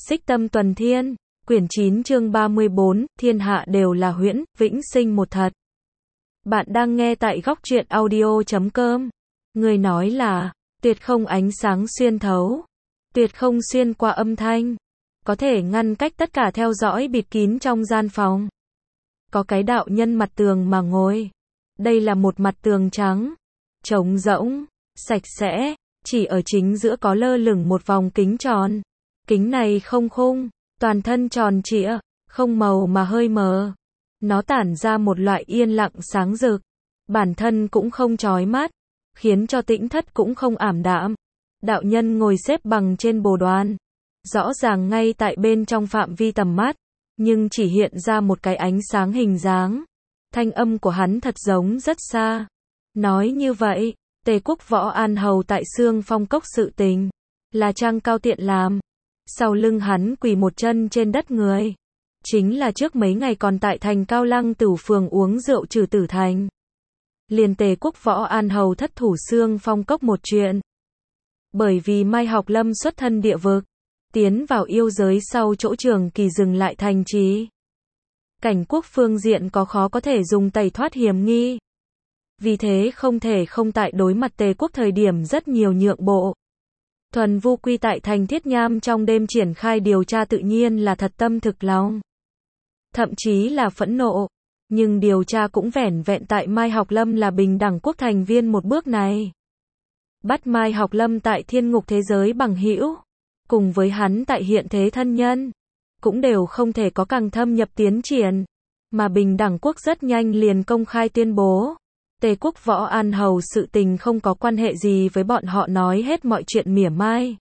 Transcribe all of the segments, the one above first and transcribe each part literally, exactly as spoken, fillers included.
Xích Tâm Tuần Thiên, quyển chín chương ba mươi bốn, thiên hạ đều là huyễn, vĩnh sinh một thật. Bạn đang nghe tại góc truyện audio chấm com. Người nói là, tuyệt không ánh sáng xuyên thấu, tuyệt không xuyên qua âm thanh, có thể ngăn cách tất cả theo dõi bịt kín trong gian phòng. Có cái đạo nhân mặt tường mà ngồi. Đây là một mặt tường trắng, trống rỗng, sạch sẽ, chỉ ở chính giữa có lơ lửng một vòng kính tròn. Kính này không khung, toàn thân tròn trịa, không màu mà hơi mờ. Nó tản ra một loại yên lặng sáng rực, bản thân cũng không chói mắt, khiến cho tĩnh thất cũng không ảm đạm. Đạo nhân ngồi xếp bằng trên bồ đoàn, rõ ràng ngay tại bên trong phạm vi tầm mắt, nhưng chỉ hiện ra một cái ánh sáng hình dáng. Thanh âm của hắn thật giống rất xa. Nói như vậy, Tề Quốc Võ An Hầu tại Xương Phong Cốc sự tình, là Trang Cao tiện làm. Sau lưng hắn quỳ một chân trên đất người, chính là trước mấy ngày còn tại thành Cao Lăng Tửu phường uống rượu trừ tử thành. Liền Tề Quốc Võ An Hầu thất thủ Xương Phong Cốc một chuyện. Bởi vì Mai Học Lâm xuất thân địa vực, tiến vào yêu giới sau chỗ Trường Kỳ dừng lại thành trì. Cảnh quốc phương diện có khó có thể dùng tẩy thoát hiểm nghi. Vì thế không thể không tại đối mặt Tề Quốc thời điểm rất nhiều nhượng bộ. Thuần Vu Quy tại thành Thiết Nham trong đêm triển khai điều tra tự nhiên là thật tâm thực lòng. Thậm chí là phẫn nộ. Nhưng điều tra cũng vẻn vẹn tại Mai Học Lâm là bình đẳng quốc thành viên một bước này. Bắt Mai Học Lâm tại thiên ngục thế giới bằng hữu, cùng với hắn tại hiện thế thân nhân, cũng đều không thể có càng thâm nhập tiến triển. Mà bình đẳng quốc rất nhanh liền công khai tuyên bố, Tề Quốc Võ An Hầu sự tình không có quan hệ gì với bọn họ, nói hết mọi chuyện mỉa mai.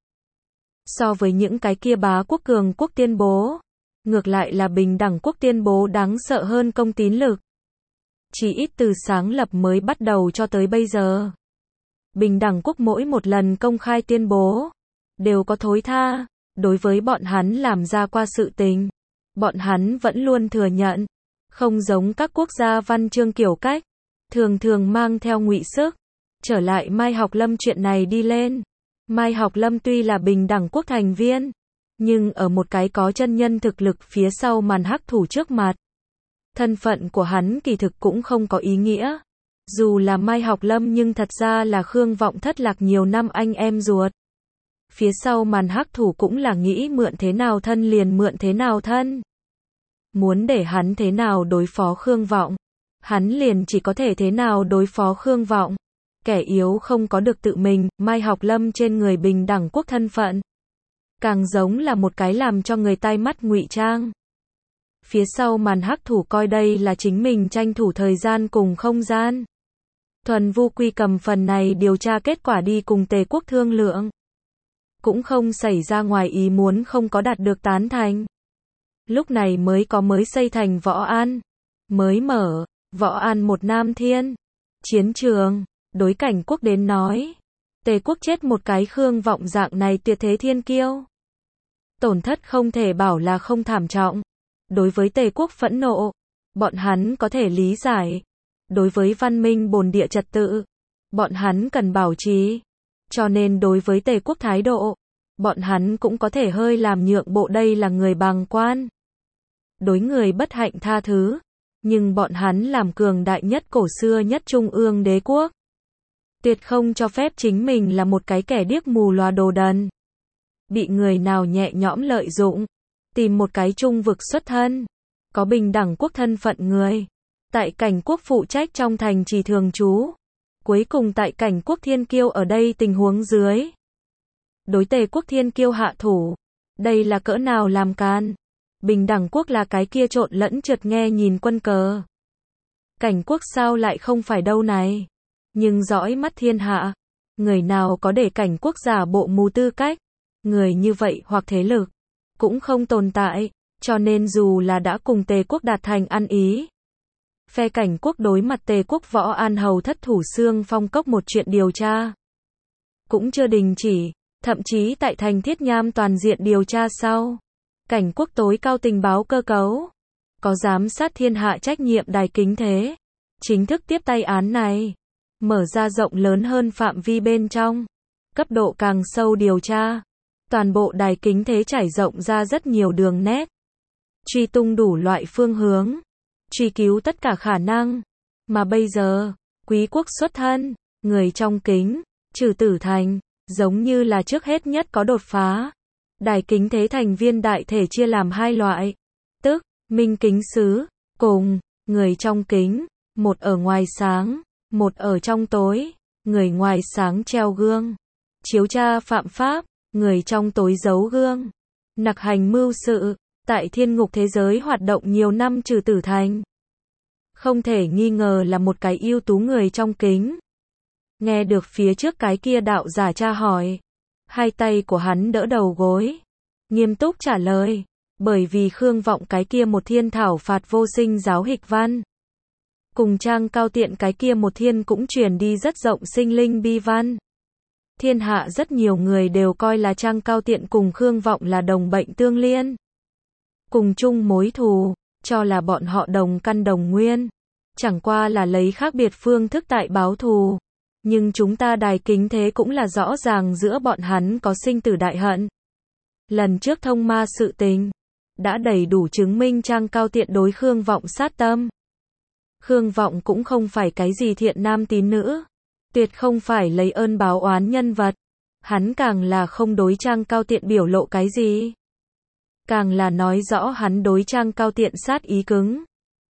So với những cái kia bá quốc cường quốc tuyên bố, ngược lại là bình đẳng quốc tuyên bố đáng sợ hơn công tín lực. Chỉ ít từ sáng lập mới bắt đầu cho tới bây giờ, bình đẳng quốc mỗi một lần công khai tuyên bố, đều có thối tha. Đối với bọn hắn làm ra qua sự tình, bọn hắn vẫn luôn thừa nhận, không giống các quốc gia văn chương kiểu cách, thường thường mang theo ngụy sức. Trở lại Mai Học Lâm chuyện này đi lên, Mai Học Lâm tuy là bình đẳng quốc thành viên, nhưng ở một cái có chân nhân thực lực phía sau màn hắc thủ trước mặt, thân phận của hắn kỳ thực cũng không có ý nghĩa. Dù là Mai Học Lâm nhưng thật ra là Khương Vọng thất lạc nhiều năm anh em ruột. Phía sau màn hắc thủ cũng là nghĩ mượn thế nào thân liền mượn thế nào thân. Muốn để hắn thế nào đối phó Khương Vọng, hắn liền chỉ có thể thế nào đối phó Khương Vọng. Kẻ yếu không có được tự mình. Mai Học Lâm trên người bình đẳng quốc thân phận, càng giống là một cái làm cho người tai mắt ngụy trang. Phía sau màn hắc thủ coi đây là chính mình tranh thủ thời gian cùng không gian. Thuần Vu Quy cầm phần này điều tra kết quả đi cùng Tề Quốc thương lượng, cũng không xảy ra ngoài ý muốn, không có đạt được tán thành. Lúc này mới có mới xây thành Võ An, mới mở Võ An một Nam Thiên chiến trường. Đối Cảnh quốc đến nói, Tề Quốc chết một cái Khương Vọng dạng này tuyệt thế thiên kiêu, tổn thất không thể bảo là không thảm trọng. Đối với Tề Quốc phẫn nộ, bọn hắn có thể lý giải. Đối với văn minh bồn địa trật tự, bọn hắn cần bảo trì. Cho nên đối với Tề Quốc thái độ, bọn hắn cũng có thể hơi làm nhượng bộ, đây là người bàng quan. Đối người bất hạnh tha thứ, nhưng bọn hắn làm cường đại nhất cổ xưa nhất trung ương đế quốc, tuyệt không cho phép chính mình là một cái kẻ điếc mù lòa đồ đần, bị người nào nhẹ nhõm lợi dụng. Tìm một cái trung vực xuất thân, có bình đẳng quốc thân phận người, tại Cảnh quốc phụ trách trong thành trì thường trú, cuối cùng tại Cảnh quốc thiên kiêu ở đây tình huống dưới, đối Tề Quốc thiên kiêu hạ thủ, đây là cỡ nào làm can. Bình đẳng quốc là cái kia trộn lẫn trượt nghe nhìn quân cờ. Cảnh quốc sao lại không phải đâu này. Nhưng dõi mắt thiên hạ, người nào có để Cảnh quốc giả bộ mù tư cách, người như vậy hoặc thế lực cũng không tồn tại. Cho nên dù là đã cùng Tề Quốc đạt thành ăn ý, phe Cảnh quốc đối mặt Tề Quốc Võ An Hầu thất thủ Xương Phong Cốc một chuyện điều tra, cũng chưa đình chỉ. Thậm chí tại thành Thiết Nham toàn diện điều tra sau, Cảnh quốc tối cao tình báo cơ cấu, có giám sát thiên hạ trách nhiệm đài kính thế, chính thức tiếp tay án này, mở ra rộng lớn hơn phạm vi bên trong, cấp độ càng sâu điều tra. Toàn bộ đài kính thế trải rộng ra rất nhiều đường nét. Truy tung đủ loại phương hướng. Truy cứu tất cả khả năng. Mà bây giờ, quý quốc xuất thân, người trong kính, trừ Tử Thành, giống như là trước hết nhất có đột phá. Đài kính thế thành viên đại thể chia làm hai loại. Tức, minh kính sứ, cùng, người trong kính, một ở ngoài sáng, một ở trong tối, người ngoài sáng treo gương, chiếu tra phạm pháp, người trong tối giấu gương, nặc hành mưu sự, tại thiên ngục thế giới hoạt động nhiều năm trừ Tử Thành. Không thể nghi ngờ là một cái ưu tú người trong kính. Nghe được phía trước cái kia đạo giả tra hỏi, hai tay của hắn đỡ đầu gối, nghiêm túc trả lời, bởi vì Khương Vọng cái kia một thiên thảo phạt vô sinh giáo hịch văn. Cùng Trang Cao Tiện cái kia một thiên cũng truyền đi rất rộng sinh linh bi văn. Thiên hạ rất nhiều người đều coi là Trang Cao Tiện cùng Khương Vọng là đồng bệnh tương liên. Cùng chung mối thù, cho là bọn họ đồng căn đồng nguyên. Chẳng qua là lấy khác biệt phương thức tại báo thù. Nhưng chúng ta đài kính thế cũng là rõ ràng giữa bọn hắn có sinh tử đại hận. Lần trước thông ma sự tình, đã đầy đủ chứng minh Trang Cao Tiện đối Khương Vọng sát tâm. Khương Vọng cũng không phải cái gì thiện nam tín nữ. Tuyệt không phải lấy ơn báo oán nhân vật. Hắn càng là không đối Trang Cao Tiện biểu lộ cái gì. Càng là nói rõ hắn đối Trang Cao Tiện sát ý cứng.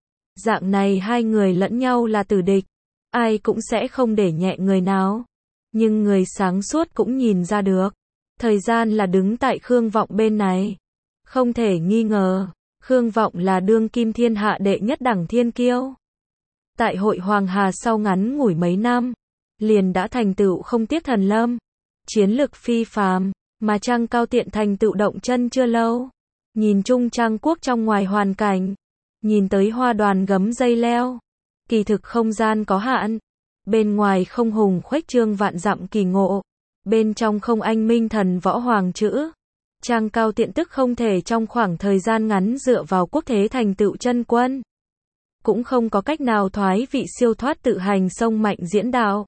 Dạng này hai người lẫn nhau là tử địch. Ai cũng sẽ không để nhẹ người nào. Nhưng người sáng suốt cũng nhìn ra được. Thời gian là đứng tại Khương Vọng bên này. Không thể nghi ngờ, Khương Vọng là đương kim thiên hạ đệ nhất đẳng thiên kiêu. Tại hội Hoàng Hà sau ngắn ngủi mấy năm, liền đã thành tựu không tiếc thần lâm. Chiến lực phi phàm, mà Trang Cao Tiện thành tựu động chân chưa lâu. Nhìn chung Trang quốc trong ngoài hoàn cảnh, nhìn tới hoa đoàn gấm dây leo. Kỳ thực không gian có hạn, bên ngoài không hùng khuếch trương vạn dặm kỳ ngộ, bên trong không anh minh thần võ hoàng chữ. Trang Cao Tiện tức không thể trong khoảng thời gian ngắn dựa vào quốc thế thành tựu chân quân. Cũng không có cách nào thoái vị siêu thoát tự hành sông mạnh diễn đạo.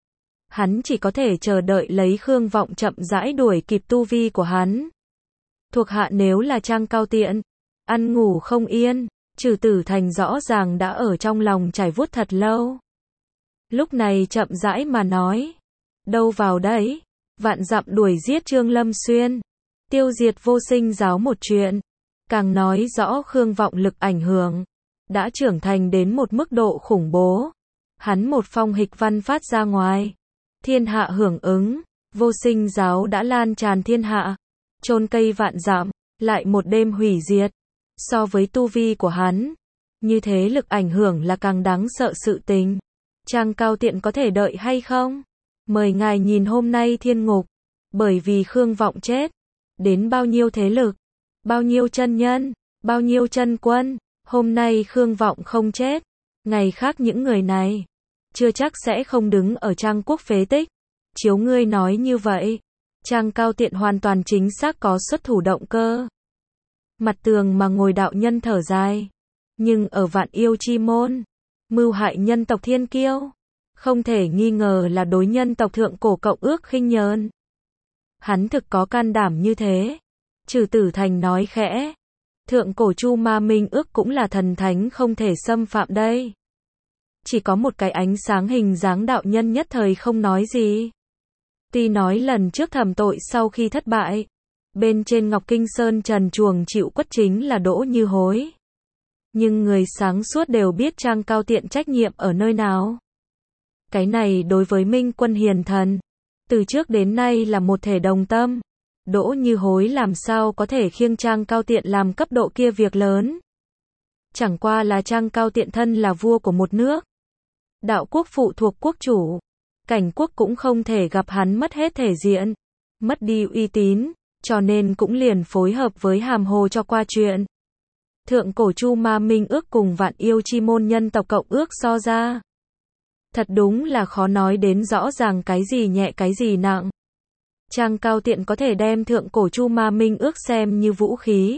Hắn chỉ có thể chờ đợi lấy Khương Vọng chậm rãi đuổi kịp tu vi của hắn. Thuộc hạ nếu là Trang Cao Tiện, ăn ngủ không yên, trừ Tử Thành rõ ràng đã ở trong lòng trải vuốt thật lâu. Lúc này chậm rãi mà nói, đâu vào đấy, vạn dặm đuổi giết Trương Lâm Xuyên, tiêu diệt vô sinh giáo một chuyện, càng nói rõ Khương Vọng lực ảnh hưởng, đã trưởng thành đến một mức độ khủng bố. Hắn một phong hịch văn phát ra ngoài, thiên hạ hưởng ứng, vô sinh giáo đã lan tràn thiên hạ, chôn cây vạn dặm, lại một đêm hủy diệt. So với tu vi của hắn, như thế lực ảnh hưởng là càng đáng sợ sự tình. Trang Cao Tiện có thể đợi hay không? Mời ngài nhìn hôm nay thiên ngục, bởi vì Khương Vọng chết, đến bao nhiêu thế lực, bao nhiêu chân nhân, bao nhiêu chân quân, hôm nay Khương Vọng không chết, ngày khác những người này, chưa chắc sẽ không đứng ở Trang quốc phế tích. Chiếu ngươi nói như vậy, Trang Cao Tiện hoàn toàn chính xác có xuất thủ động cơ. Mặt tường mà ngồi đạo nhân thở dài. Nhưng ở vạn yêu chi môn, mưu hại nhân tộc thiên kiêu, không thể nghi ngờ là đối nhân tộc thượng cổ cộng ước khinh nhờn. Hắn thực có can đảm như thế. Trừ Tử Thành nói khẽ. Thượng cổ Chu Ma Minh ước cũng là thần thánh không thể xâm phạm đây. Chỉ có một cái ánh sáng hình dáng đạo nhân nhất thời không nói gì. Tuy nói lần trước thẩm tội sau khi thất bại, bên trên Ngọc Kinh Sơn trần chuồng chịu quất chính là Đỗ Như Hối. Nhưng người sáng suốt đều biết Trang Cao Tiện trách nhiệm ở nơi nào. Cái này đối với Minh Quân hiền thần, từ trước đến nay là một thể đồng tâm. Đỗ Như Hối làm sao có thể khiêng Trang Cao Tiện làm cấp độ kia việc lớn. Chẳng qua là Trang Cao Tiện thân là vua của một nước. Đạo quốc phụ thuộc quốc chủ. Cảnh quốc cũng không thể gặp hắn mất hết thể diện, mất đi uy tín, cho nên cũng liền phối hợp với Hàm Hồ cho qua chuyện. Thượng cổ Chu Ma Minh ước cùng vạn yêu chi môn nhân tộc cộng ước so ra. Thật đúng là khó nói đến rõ ràng cái gì nhẹ cái gì nặng. Trang Cao Tiện có thể đem thượng cổ Chu Ma Minh ước xem như vũ khí.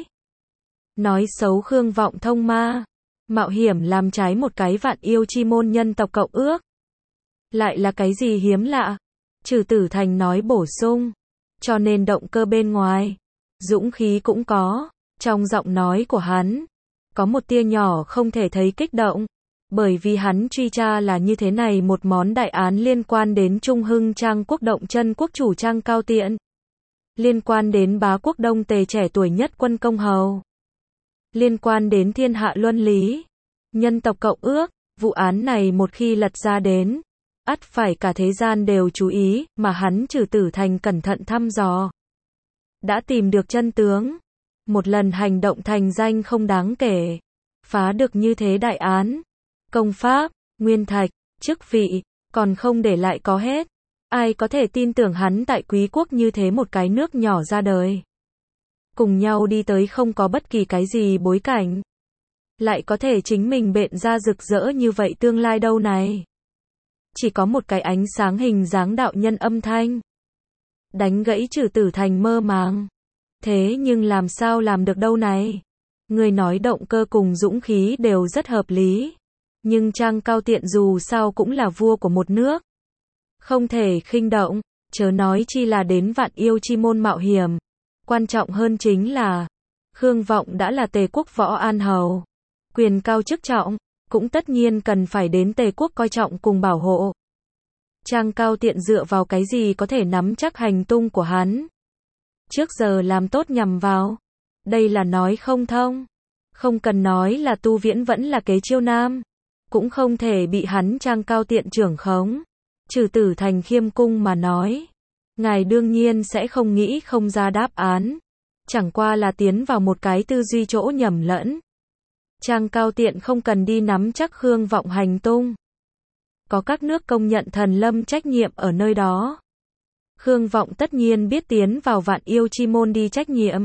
Nói xấu Khương Vọng thông ma, mạo hiểm làm trái một cái vạn yêu chi môn nhân tộc cộng ước. Lại là cái gì hiếm lạ? Trừ Tử Thành nói bổ sung. cho nên động cơ bên ngoài, dũng khí cũng có. Trong giọng nói của hắn, có một tia nhỏ không thể thấy kích động, bởi vì hắn truy tra là như thế này một món đại án liên quan đến Trung Hưng Trang Quốc Động Chân quốc chủ Trang Cao Tiện, liên quan đến bá quốc Đông Tề trẻ tuổi nhất Quân Công Hầu, liên quan đến thiên hạ luân lý, nhân tộc cộng ước. Vụ án này một khi lật ra đến, ắt phải cả thế gian đều chú ý, mà hắn Trừ Tử Thành cẩn thận thăm dò, đã tìm được chân tướng. Một lần hành động thành danh không đáng kể, phá được như thế đại án, công pháp, nguyên thạch, chức vị, còn không để lại có hết. Ai có thể tin tưởng hắn tại quý quốc như thế một cái nước nhỏ ra đời, cùng nhau đi tới không có bất kỳ cái gì bối cảnh, lại có thể chính mình bện ra rực rỡ như vậy tương lai đâu này. Chỉ có một cái ánh sáng hình dáng đạo nhân âm thanh, đánh gãy Trừ Tử Thành mơ màng. Thế nhưng làm sao làm được đâu này? Người nói động cơ cùng dũng khí đều rất hợp lý, nhưng Trang Cao Tiện dù sao cũng là vua của một nước, không thể khinh động, chớ nói chi là đến Vạn Yêu Chi môn mạo hiểm. Quan trọng hơn chính là, Khương Vọng đã là Tề quốc võ an hầu, quyền cao chức trọng, cũng tất nhiên cần phải đến Tề quốc coi trọng cùng bảo hộ. Trang Cao Tiện dựa vào cái gì có thể nắm chắc hành tung của hắn? Trước giờ làm tốt nhằm vào, đây là nói không thông. Không cần nói là Tu Viễn vẫn là kế chiêu nam, cũng không thể bị hắn Trang Cao Tiện trưởng khống. Trừ Tử Thành khiêm cung mà nói, ngài đương nhiên sẽ không nghĩ không ra đáp án, chẳng qua là tiến vào một cái tư duy chỗ nhầm lẫn. Trang Cao Tiện không cần đi nắm chắc Khương Vọng hành tung, có các nước công nhận thần lâm trách nhiệm ở nơi đó. Khương Vọng tất nhiên biết tiến vào Vạn Yêu Chi môn đi trách nhiệm.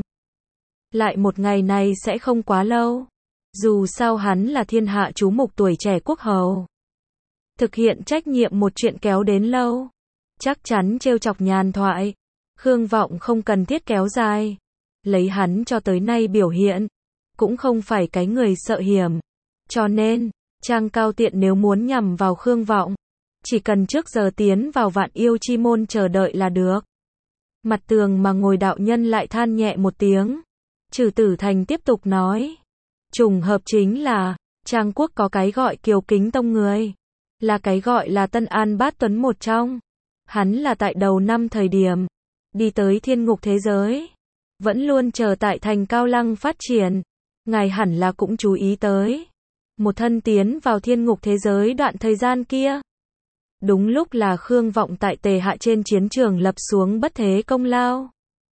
Lại một ngày này sẽ không quá lâu. Dù sao hắn là thiên hạ chú mục tuổi trẻ quốc hầu. Thực hiện trách nhiệm một chuyện kéo đến lâu, chắc chắn trêu chọc nhàn thoại. Khương Vọng không cần thiết kéo dài. Lấy hắn cho tới nay biểu hiện, cũng không phải cái người sợ hiểm. Cho nên, Trang Cao Tiện nếu muốn nhằm vào Khương Vọng, chỉ cần trước giờ tiến vào Vạn Yêu Chi môn chờ đợi là được. Mặt tường mà ngồi đạo nhân lại than nhẹ một tiếng. Trừ Tử Thành tiếp tục nói. Trùng hợp chính là, Trang quốc có cái gọi Kiều Kính Tông người, là cái gọi là Tân An Bát Tuấn một trong. Hắn là tại đầu năm thời điểm, đi tới thiên ngục thế giới, vẫn luôn chờ tại thành Cao Lăng phát triển. Ngài hẳn là cũng chú ý tới. Một thân tiến vào thiên ngục thế giới đoạn thời gian kia. Đúng lúc là Khương Vọng tại Tề hạ trên chiến trường lập xuống bất thế công lao,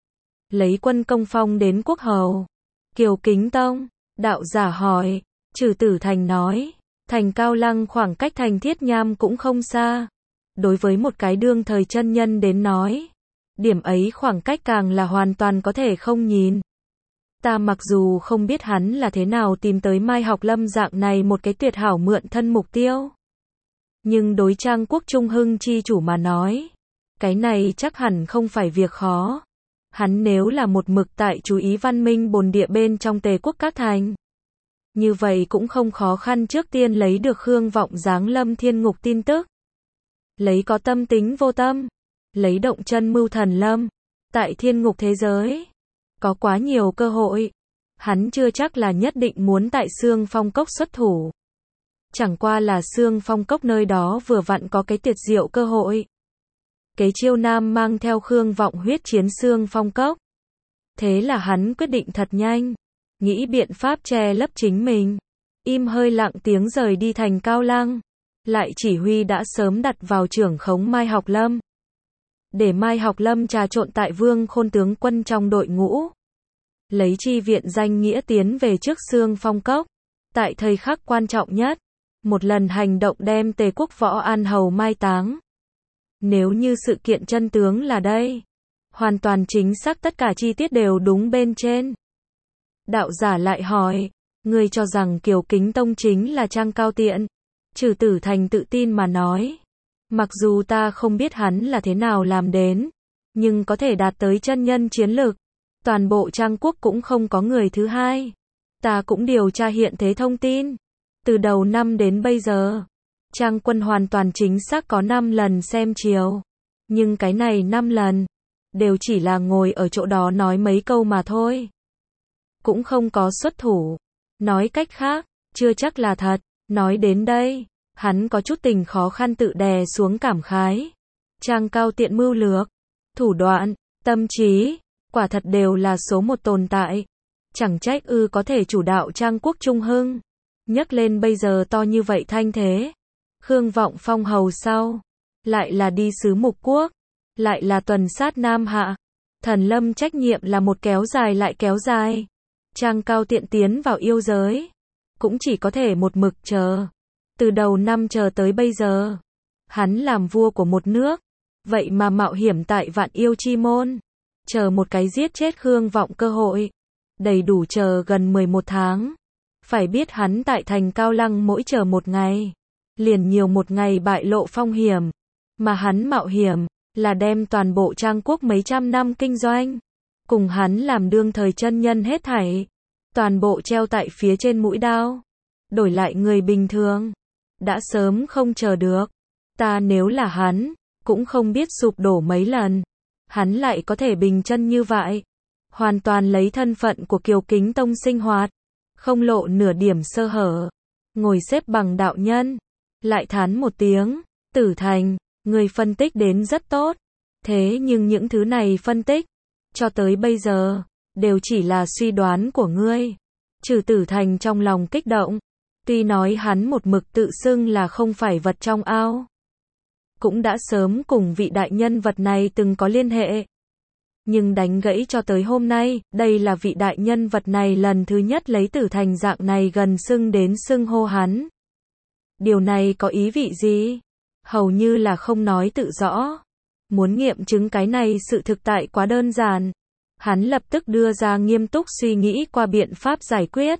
lấy Quân Công phong đến quốc hầu. Kiều Kính Tông, đạo giả hỏi. Trừ Tử Thành nói, thành Cao Lăng khoảng cách thành Thiết Nham cũng không xa. Đối với một cái đương thời chân nhân đến nói, điểm ấy khoảng cách càng là hoàn toàn có thể không nhìn. Ta mặc dù không biết hắn là thế nào tìm tới Mai Học Lâm dạng này một cái tuyệt hảo mượn thân mục tiêu, nhưng đối Trang quốc Trung Hưng chi chủ mà nói, cái này chắc hẳn không phải việc khó. Hắn nếu là một mực tại chú ý văn minh bồn địa bên trong Tề quốc các thành, như vậy cũng không khó khăn trước tiên lấy được Khương Vọng giáng lâm thiên ngục tin tức. Lấy có tâm tính vô tâm, lấy động chân mưu thần lâm, tại thiên ngục thế giới, có quá nhiều cơ hội. Hắn chưa chắc là nhất định muốn tại Xương Phong Cốc xuất thủ. Chẳng qua là Xương Phong Cốc nơi đó vừa vặn có cái tuyệt diệu cơ hội. Kế chiêu nam mang theo Khương Vọng huyết chiến Xương Phong Cốc. Thế là hắn quyết định thật nhanh, nghĩ biện pháp che lấp chính mình, im hơi lặng tiếng rời đi thành Cao Lăng, lại chỉ huy đã sớm đặt vào trưởng khống Mai Học Lâm, để Mai Học Lâm trà trộn tại Vương Khôn tướng quân trong đội ngũ, lấy chi viện danh nghĩa tiến về trước Xương Phong Cốc. Tại thời khắc quan trọng nhất, một lần hành động đem Tề quốc võ an hầu mai táng. Nếu như sự kiện chân tướng là đây, hoàn toàn chính xác tất cả chi tiết đều đúng bên trên. Đạo giả lại hỏi, ngươi cho rằng Kiều Kính Tông chính là Trang Cao Tiện? Trừ Tử Thành tự tin mà nói, mặc dù ta không biết hắn là thế nào làm đến, nhưng có thể đạt tới chân nhân chiến lực, toàn bộ Trang quốc cũng không có người thứ hai. Ta cũng điều tra hiện thế thông tin, từ đầu năm đến bây giờ, Trang quân hoàn toàn chính xác có năm lần xem chiếu, nhưng cái này năm lần, đều chỉ là ngồi ở chỗ đó nói mấy câu mà thôi. Cũng không có xuất thủ. Nói cách khác, chưa chắc là thật. Nói đến đây, hắn có chút tình khó khăn tự đè xuống cảm khái. Trang Cao Tiện mưu lược, thủ đoạn, tâm trí, quả thật đều là số một tồn tại. Chẳng trách ư có thể chủ đạo Trang quốc trung hưng. Nhấc lên bây giờ to như vậy thanh thế. Khương Vọng phong hầu sau. Lại là đi sứ mục quốc. Lại là tuần sát Nam Hạ. Thần Lâm trách nhiệm là một kéo dài lại kéo dài. Trang Cao Tiện tiến vào yêu giới. Cũng chỉ có thể một mực chờ. Từ đầu năm chờ tới bây giờ. Hắn làm vua của một nước. Vậy mà mạo hiểm tại Vạn Yêu Chi Môn. Chờ một cái giết chết Khương Vọng cơ hội. Đầy đủ chờ gần mười một tháng. Phải biết hắn tại thành Cao Lăng mỗi chờ một ngày. Liền nhiều một ngày bại lộ phong hiểm. Mà hắn mạo hiểm. Là đem toàn bộ Trang quốc mấy trăm năm kinh doanh. Cùng hắn làm đương thời chân nhân hết thảy. Toàn bộ treo tại phía trên mũi đao. Đổi lại người bình thường. Đã sớm không chờ được. Ta nếu là hắn. Cũng không biết sụp đổ mấy lần. Hắn lại có thể bình chân như vậy. Hoàn toàn lấy thân phận của Kiều Kính Tông sinh hoạt. Không lộ nửa điểm sơ hở. Ngồi xếp bằng đạo nhân. Lại thán một tiếng. Tử Thành, người phân tích đến rất tốt. Thế nhưng những thứ này phân tích. Cho tới bây giờ. Đều chỉ là suy đoán của ngươi. Trừ Tử Thành trong lòng kích động. Tuy nói hắn một mực tự xưng là không phải vật trong ao. Cũng đã sớm cùng vị đại nhân vật này từng có liên hệ. Nhưng đánh gãy cho tới hôm nay, đây là vị đại nhân vật này lần thứ nhất lấy Tử Thành dạng này gần xưng đến xưng hô hắn. Điều này có ý vị gì? Hầu như là không nói tự rõ. Muốn nghiệm chứng cái này sự thực tại quá đơn giản. Hắn lập tức đưa ra nghiêm túc suy nghĩ qua biện pháp giải quyết.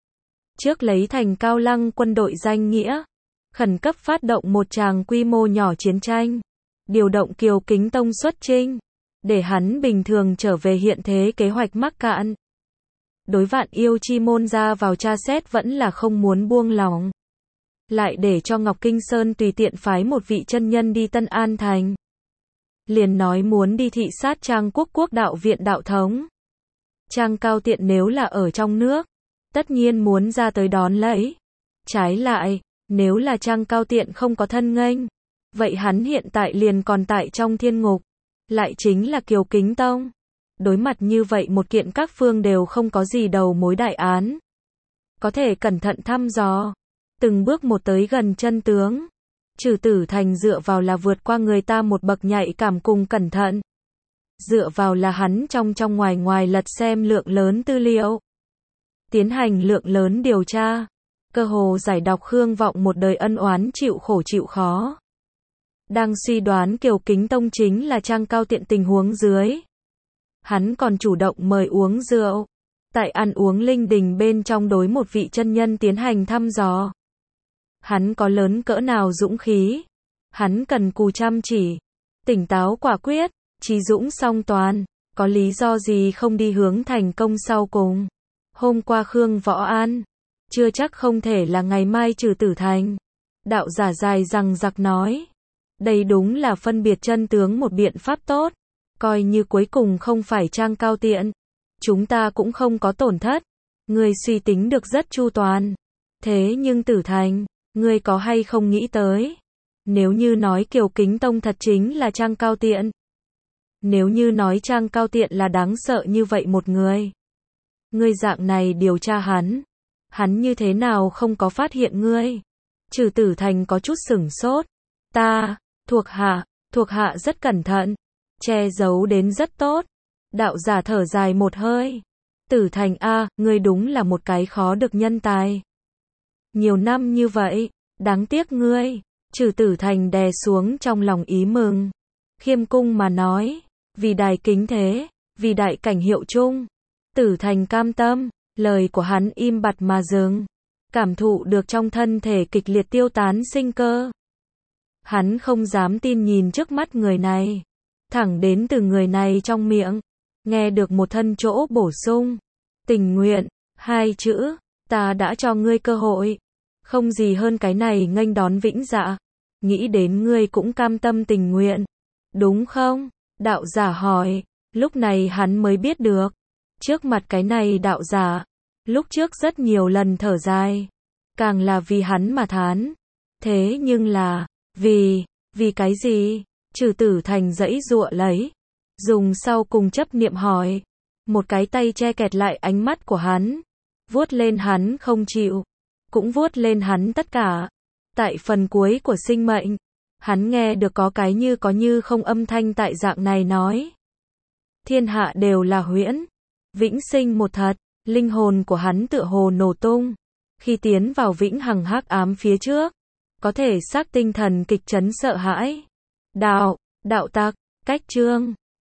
Trước lấy thành Cao Lăng quân đội danh nghĩa. Khẩn cấp phát động một tràng quy mô nhỏ chiến tranh. Điều động Kiều Kính Tông xuất chinh. Để hắn bình thường trở về hiện thế kế hoạch mắc cạn. Đối Vạn Yêu Chi Môn ra vào tra xét vẫn là không muốn buông lỏng. Lại để cho Ngọc Kinh Sơn tùy tiện phái một vị chân nhân đi Tân An Thành. Liền nói muốn đi thị sát Trang quốc quốc đạo viện đạo thống. Trang Cao Tiện nếu là ở trong nước. Tất nhiên muốn ra tới đón lấy. Trái lại, nếu là Trang Cao Tiện không có thân nghênh. Vậy hắn hiện tại liền còn tại trong thiên ngục. Lại chính là Kiều Kính Tông. Đối mặt như vậy một kiện các phương đều không có gì đầu mối đại án. Có thể cẩn thận thăm dò. Từng bước một tới gần chân tướng. Trừ Tử Thành dựa vào là vượt qua người ta một bậc nhạy cảm cùng cẩn thận. Dựa vào là hắn trong trong ngoài ngoài lật xem lượng lớn tư liệu. Tiến hành lượng lớn điều tra. Cơ hồ giải đọc Khương Vọng một đời ân oán chịu khổ chịu khó. Đang suy đoán Kiều Kính Tông chính là Trang Cao Tiện tình huống dưới. Hắn còn chủ động mời uống rượu. Tại ăn uống linh đình bên trong đối một vị chân nhân tiến hành thăm dò. Hắn có lớn cỡ nào dũng khí. Hắn cần cù chăm chỉ. Tỉnh táo quả quyết. Trí dũng song toàn. Có lý do gì không đi hướng thành công sau cùng. Hôm qua Khương Võ An. Chưa chắc không thể là ngày mai Trừ Tử Thành. Đạo giả dài rằng giặc nói. Đây đúng là phân biệt chân tướng một biện pháp tốt. Coi như cuối cùng không phải Trang Cao Tiện. Chúng ta cũng không có tổn thất. Ngươi suy tính được rất chu toàn. Thế nhưng Tử Thành, ngươi có hay không nghĩ tới? Nếu như nói Kiều Kính Tông thật chính là Trang Cao Tiện. Nếu như nói Trang Cao Tiện là đáng sợ như vậy một người. Ngươi dạng này điều tra hắn. Hắn như thế nào không có phát hiện ngươi? Trừ Tử Thành có chút sửng sốt. Ta, thuộc hạ, thuộc hạ rất cẩn thận. Che giấu đến rất tốt. Đạo giả thở dài một hơi. Tử Thành a, ngươi đúng là một cái khó được nhân tài. Nhiều năm như vậy, đáng tiếc ngươi. Trừ Tử Thành đè xuống trong lòng ý mừng. Khiêm cung mà nói, vì đài kính thế, vì đại cảnh hiệu chung. Tử Thành cam tâm, lời của hắn im bặt mà dừng. Cảm thụ được trong thân thể kịch liệt tiêu tán sinh cơ. Hắn không dám tin nhìn trước mắt người này. Thẳng đến từ người này trong miệng. Nghe được một thân chỗ bổ sung. Tình nguyện, hai chữ, ta đã cho ngươi cơ hội. Không gì hơn cái này nghênh đón vĩnh dạ. Nghĩ đến ngươi cũng cam tâm tình nguyện. Đúng không? Đạo giả hỏi, lúc này hắn mới biết được. Trước mặt cái này đạo giả, lúc trước rất nhiều lần thở dài. Càng là vì hắn mà thán. Thế nhưng là, vì, vì cái gì? Trừ Tử Thành dãy giụa lấy. Dùng sau cùng chấp niệm hỏi. Một cái tay che kẹt lại ánh mắt của hắn. Vuốt lên hắn không chịu. Cũng vuốt lên hắn tất cả. Tại phần cuối của sinh mệnh, hắn nghe được có cái như có như không âm thanh tại dạng này nói. Thiên hạ đều là huyễn. Vĩnh sinh một thật. Linh hồn của hắn tựa hồ nổ tung. Khi tiến vào vĩnh hằng hắc ám phía trước. Có thể xác tinh thần kịch chấn sợ hãi. Đạo, đạo tặc, cách chương.